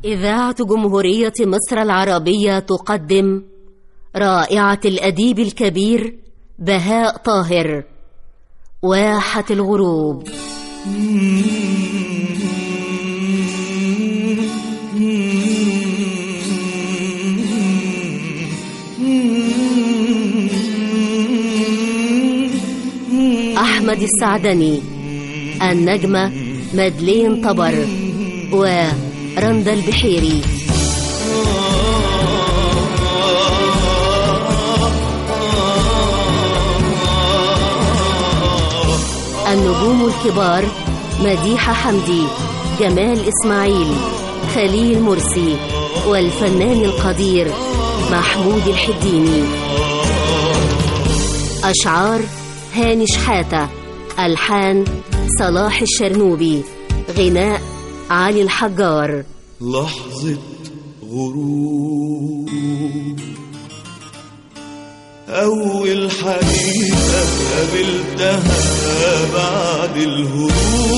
إذاعة جمهورية مصر العربية تقدم رائعة الأديب الكبير بهاء طاهر، واحة الغروب. أحمد السعدني، النجمة مدلين طبر ورندا البحيري. النجوم الكبار مديحة حمدي، جمال إسماعيل، خليل مرسي، والفنان القدير محمود الحديني. أشعار هاني شحاتة، ألحان صلاح الشرنوبي، غناء علي الحجار. لحظة غروب، أول حبيبة قابلتها بعد الهروب،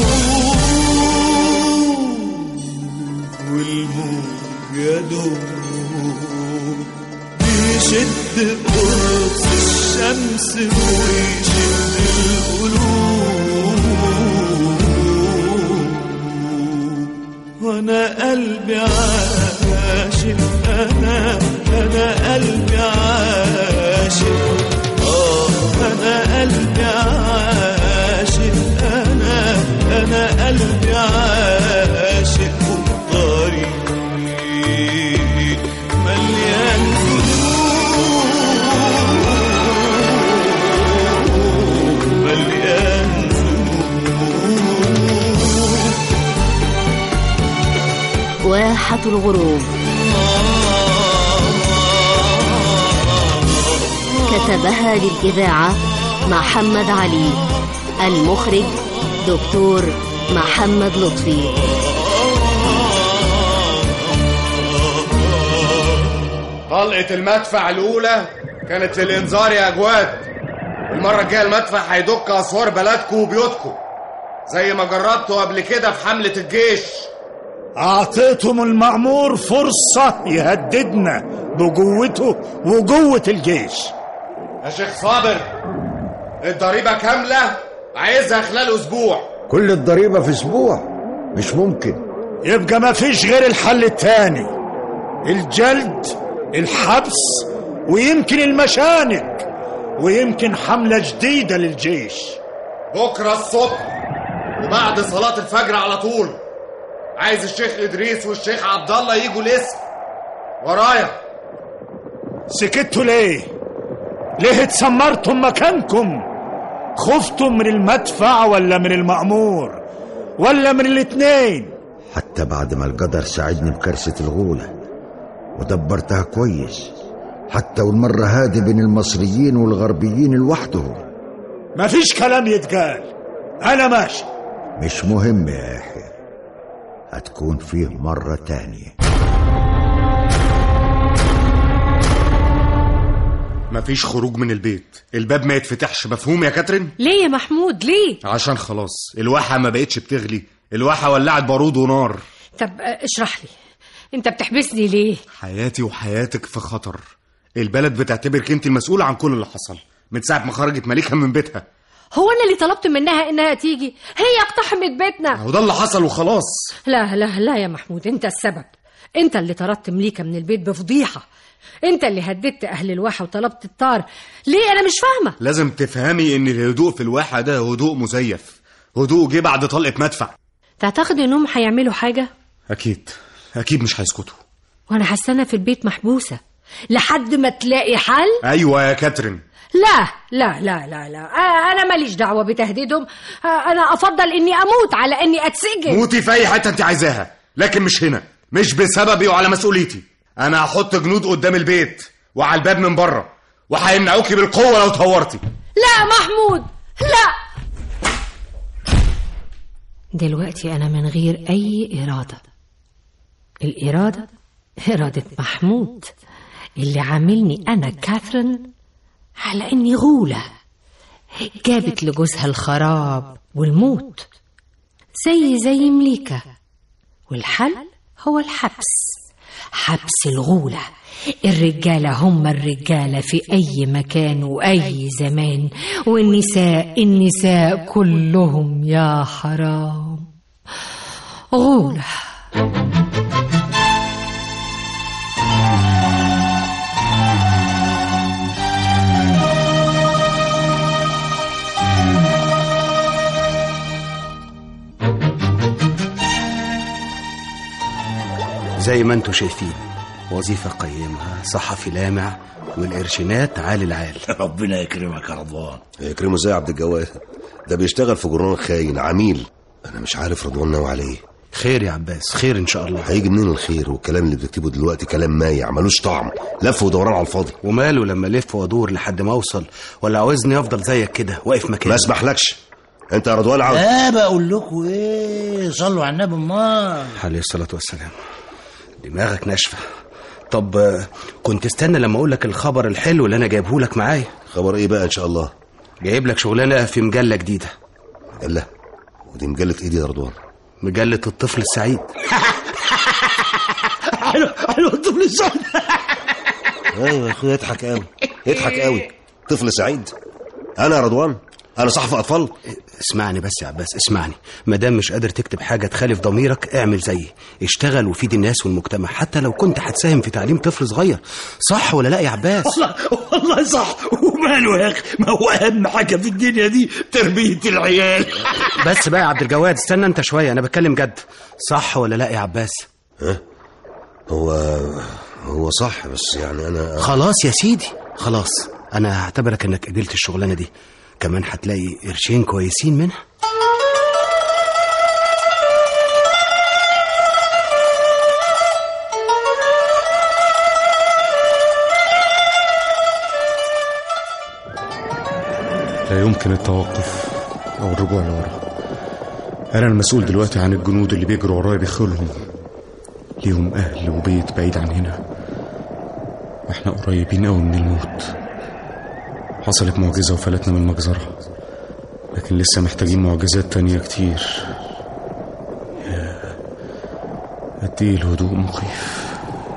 والموج يدوب بيشد قرص الشمس ويشد القلوب، وانا قلبي عاشق، انا قلبي عاشق، انا قلبي عاشق، انا قلبي عاشق، والطريق مليان ذنوب، مليان ذنوب. واحة الغروب كتبها للإذاعة محمد علي، المخرج دكتور محمد لطفي. طلقة المدفع الأولى كانت للإنذار يا أجواد، المرة الجاية المدفع هيدق أسوار بلدكم وبيوتكم زي ما جربتوا قبل كده في حملة الجيش. أعطيتم المأمور فرصة يهددنا بقوته وقوة الجيش. يا شيخ صابر، الضريبة كاملة عايزها خلال أسبوع. كل الضريبة في أسبوع؟ مش ممكن. يبقى ما فيش غير الحل التاني، الجلد، الحبس، ويمكن المشانق، ويمكن حملة جديدة للجيش. بكرة الصبح وبعد صلاة الفجر على طول عايز الشيخ إدريس والشيخ عبد الله يجوا الاسم ورايا. سكتوا ليه؟ ليه اتسمرتم مكانكم؟ خفتم من المدفع ولا من المأمور ولا من الاتنين؟ حتى بعد ما القدر ساعدني بكرسة الغولة ودبرتها كويس، حتى والمرة هادي بين المصريين والغربيين لوحدهم. مفيش كلام يتقال، أنا ماشي. مش مهم يا يحيى، هتكون فيه مرة تانية. مفيش خروج من البيت، الباب ما يتفتحش، مفهوم يا كاترين؟ ليه يا محمود ليه؟ عشان خلاص الواحة ما بقتش بتغلي، الواحة ولعت بارود ونار. طب اشرح لي، انت بتحبسني ليه؟ حياتي وحياتك في خطر، البلد بتعتبرك انت المسؤولة عن كل اللي حصل من ساعة ما خرجت مليكة من بيتها. هو انا اللي طلبت منها انها تيجي؟ هي اقتحمت بيتنا. هو ده اللي حصل وخلاص. لا لا لا يا محمود، انت السبب، انت اللي طردت مليكة من البيت بفضيحة، انت اللي هددت اهل الواحة وطلبت الطار. ليه؟ انا مش فاهمة. لازم تفهمي ان الهدوء في الواحة ده هدوء مزيف، هدوء جه بعد طلقة مدفع. تعتقد انهم هيعملوا حاجة؟ اكيد مش هيسكتوا. وانا حاسة في البيت محبوسة لحد ما تلاقي حل. ايوه يا كاترين. لا لا لا لا لا، انا ماليش دعوة بتهديدهم، انا افضل اني اموت على اني اتسجن. موتي في اي حتة انت عايزاها، لكن مش هنا، مش بسببي وعلى مسؤوليتي. انا هحط جنود قدام البيت وعلى الباب من بره، وهيمنعوكي بالقوة لو تهورتي. لا محمود لا. دلوقتي انا من غير اي إرادة، الإرادة إرادة محمود اللي عاملني أنا كاثرين على إني غولة جابت لجوزها الخراب والموت زي مليكة، والحل هو حبس الغولة. الرجالة هم الرجالة في أي مكان وأي زمان، والنساء كلهم يا حرام غولة. زي ما انتوا شايفين، وظيفة قيمة، صحفي لامع، والقرشينات عال العال. ربنا يكرمك يا رضوان. يكرمه ازاي يا عبد الجواد؟ ده بيشتغل في جرنان خاين عميل. انا مش عارف رضوان ناوي عليه. خير يا عباس، خير ان شاء الله. هيجي منين الخير؟ والكلام اللي بتكتبه دلوقتي كلام مايع ملوش طعم، لف ودوران على الفاضي. وماله لما لف وادور لحد ما اوصل؟ ولا عاوزني افضل زيك كده واقف مكاني؟ ما اسمحلكش انت يا رضوان. عاوز بقول لكم ايه، صلوا على النبي. الله عليه الصلاة والسلام. دماغك ناشفة. طب كنت استنى لما اقول لك الخبر الحلو اللي انا جايبه لك معايا. خبر ايه بقى؟ ان شاء الله جايب لك شغلانة في مجلة جديدة. مجلة؟ ودي مجلة ايه دي يا رضوان؟ مجلة الطفل السعيد. حلو الطفل السعيد. ايوه يا اخويا، اضحك قوي. طفل سعيد؟ انا يا رضوان؟ انا صحفي اطفال؟ اسمعني بس يا عباس، اسمعني. مادام مش قادر تكتب حاجة تخالف ضميرك، اعمل زيي، اشتغل وفيد الناس والمجتمع، حتى لو كنت هتساهم في تعليم طفل صغير. صح ولا لا يا عباس؟ والله صح. وماله يا اخي، ما هو اهم حاجة في الدنيا دي تربية العيال. بس بقى يا عبد الجواد، استنى انت شوية، انا بتكلم جد. صح ولا لا يا عباس؟ هو صح، بس يعني انا خلاص يا سيدي، خلاص. انا هعتبرك انك قبلت الشغلانة دي، كمان هتلاقي قرشين كويسين منها. لا يمكن التوقف أو الرجوع لورا. أنا المسؤول دلوقتي عن الجنود اللي بيجروا ورايا بخيلهم، ليهم أهل وبيت بعيد عن هنا، وإحنا قريبين أوي من الموت. حصلت معجزة وفلتنا من المجزرة، لكن لسه محتاجين معجزات تانية كتير. قد ايه الهدوء مخيف.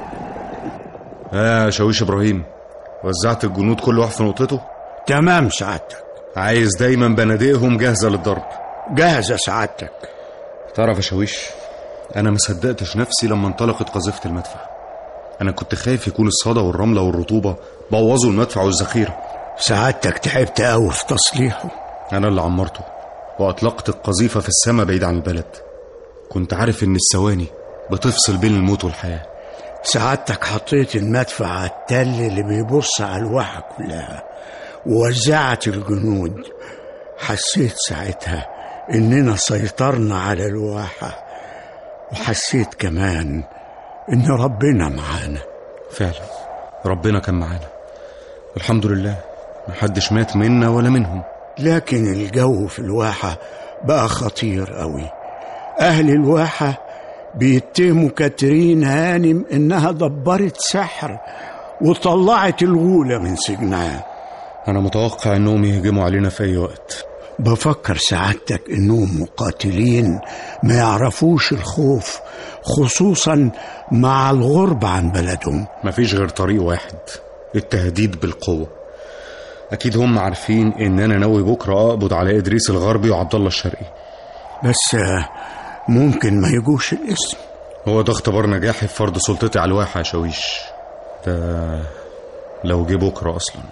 شاويش إبراهيم، وزعت الجنود كل واحد في نقطته؟ تمام سعادتك. عايز دايما بنادقهم جاهزة للضرب. جاهزة سعادتك. تعرف يا شاويش، أنا ما صدقتش نفسي لما انطلقت قذيفة المدفع. أنا كنت خايف يكون الصدى والرملة والرطوبة بوظوا المدفع والذخيرة. سعادتك تعبت قوي في تصليحه. أنا اللي عمرته وأطلقت القذيفة في السماء بعيد عن البلد. كنت عارف إن الثواني بتفصل بين الموت والحياة. سعادتك حطيت المدفع على التل اللي بيبص على الواحة كلها ووزعت الجنود. حسيت ساعتها إننا سيطرنا على الواحة، وحسيت كمان إن ربنا معانا. فعلا ربنا كان معانا والحمد لله، محدش مات منا ولا منهم. لكن الجو في الواحة بقى خطير قوي. أهل الواحة بيتهموا كاترين هانم إنها دبرت سحر وطلعت الغولة من سجنها. أنا متوقع إنهم يهجموا علينا في أي وقت. بفكر سعادتك إنهم مقاتلين ما يعرفوش الخوف، خصوصا مع الغرب عن بلدهم. مفيش غير طريق واحد، التهديد بالقوة. أكيد هم عارفين إن أنا ناوي بكرة أقبض على إدريس الغربي وعبد الله الشرقي، بس ممكن ما يجوش الاسم. هو ده اختبار نجاحي في فرض سلطتي على الواحة يا شاويش. ده لو جه بكرة أصلا.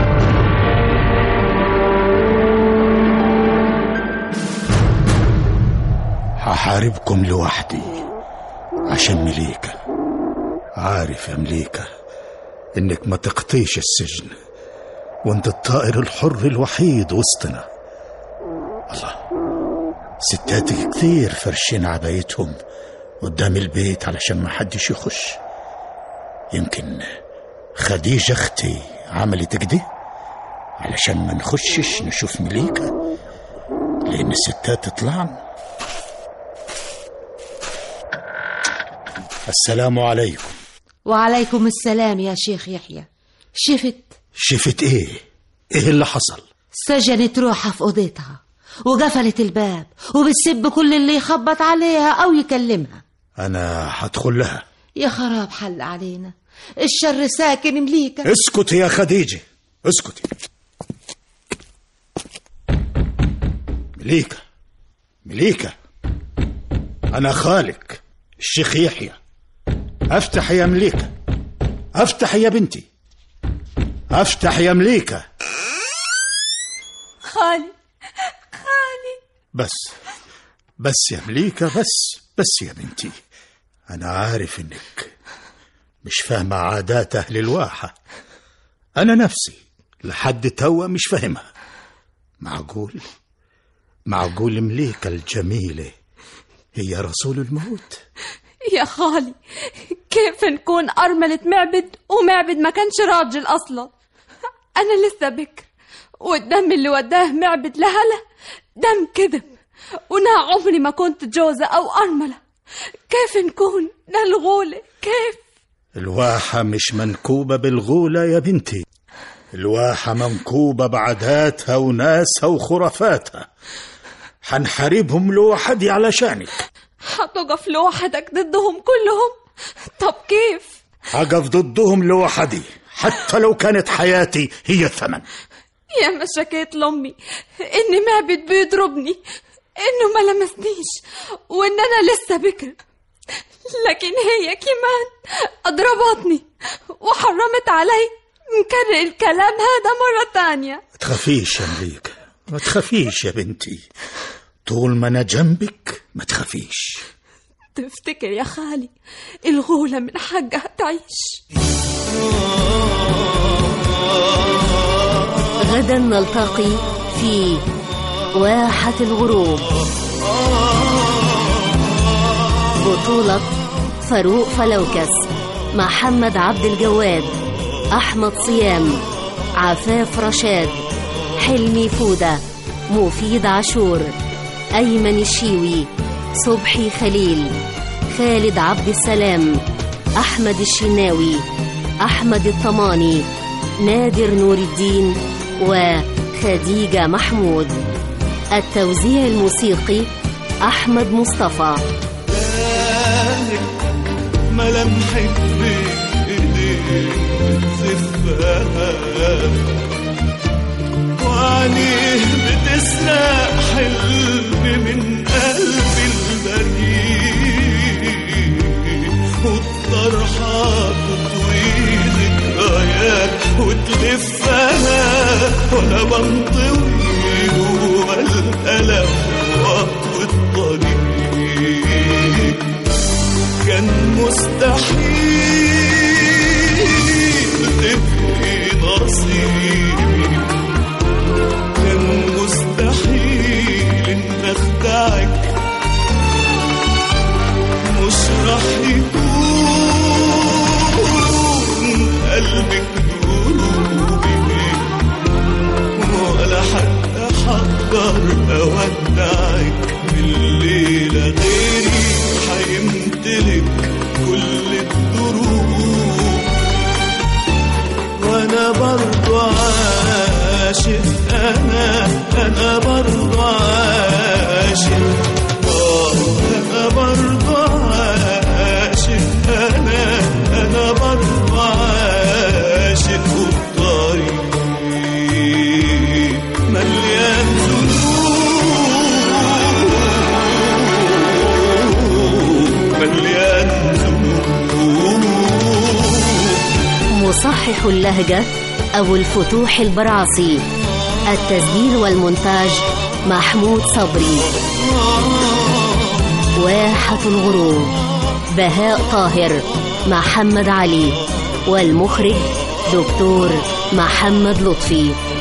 هحاربكم لوحدي عشان مليكة. عارف يا مليكة انك ما تقطيش السجن، وانت الطائر الحر الوحيد وسطنا. الله، ستاتك كتير فرشين عبايتهم قدام البيت علشان ما حدش يخش. يمكن خديجة اختي عملت كده علشان ما نخشش نشوف مليكة، لان الستات طلعن. السلام عليكم. وعليكم السلام يا شيخ يحيى. شفت ايه اللي حصل؟ سجنت روحها في اوضتها وقفلت الباب وبتسب كل اللي يخبط عليها او يكلمها. أنا هدخل لها. يا خراب حل علينا، الشر ساكن مليكة. اسكتي يا خديجة، اسكتي. مليكة، أنا خالك الشيخ يحيى. افتح يا مليكة، افتح يا بنتي، افتح يا مليكة. خالي بس يا مليكة، بس يا بنتي، أنا عارف إنك مش فاهمة عادات أهل الواحة. أنا نفسي لحد توا مش فاهمها. معقول مليكة الجميلة هي رسول الموت؟ يا خالي، كيف نكون أرملة معبد ومعبد ما كانش راجل أصلا؟ أنا لسه بكر، والدم اللي وداه معبد لهلا دم كذب، وأنا عمري ما كنت جوزة أو أرملة. كيف نكون الغولة؟ كيف؟ الواحة مش منكوبة بالغولة يا بنتي، الواحة منكوبة بعاداتها وناسها وخرافاتها. حنحاربهم لوحدي علشانك. هتقف لوحدك ضدهم كلهم؟ طب كيف؟ هقف ضدهم لوحدي حتى لو كانت حياتي هي الثمن. يا ما شكيت لأمي إن معبد بيضربني، إنه ما لمسنيش، وإن أنا لسه بكر، لكن هي كمان أضربتني وحرمت علي نكرر الكلام هذا مرة تانية. ما تخافيش يا مليكة، ما تخافيش يا بنتي، طول ما أنا جنبك ما تخافيش. تفتكر يا خالي الغولة من حقها تعيش؟ غدا نلتقي في واحة الغروب. بطولة فاروق فلوكس، محمد عبد الجواد، أحمد صيام، عفاف رشاد، حلمي فودة، مفيد عاشور، أيمن الشيوي، صبحي خليل، خالد عبد السلام، أحمد الشناوي، أحمد الطماني، نادر نور الدين، وخديجة محمود. التوزيع الموسيقي أحمد مصطفى. ملامحك بإيديك بتزفها، وعينيه بتسرق حلمي من قلبي البريء، والطرحة تطوي ذكريات وتلفها، وأنا بنطوي جوا الألم وأطوي الطريق. كان مستحيل تبقي نصيبي، كان مستحيل إن أخدعك، مش راح يكون قلبك دروبي، ولا حتى حقدر أودعك من الليلة غيري حيمتلك كل الدروب. وانا برضو عاشق، انا برضو عاشق، انا برضو عاشق، انا برضو عاشق، والطريق مليان مصحح اللهجة أبو الفتوح البرعصي. التسجيل والمونتاج محمود صبري. واحة الغروب بهاء طاهر، محمد علي، والمخرج دكتور محمد لطفي.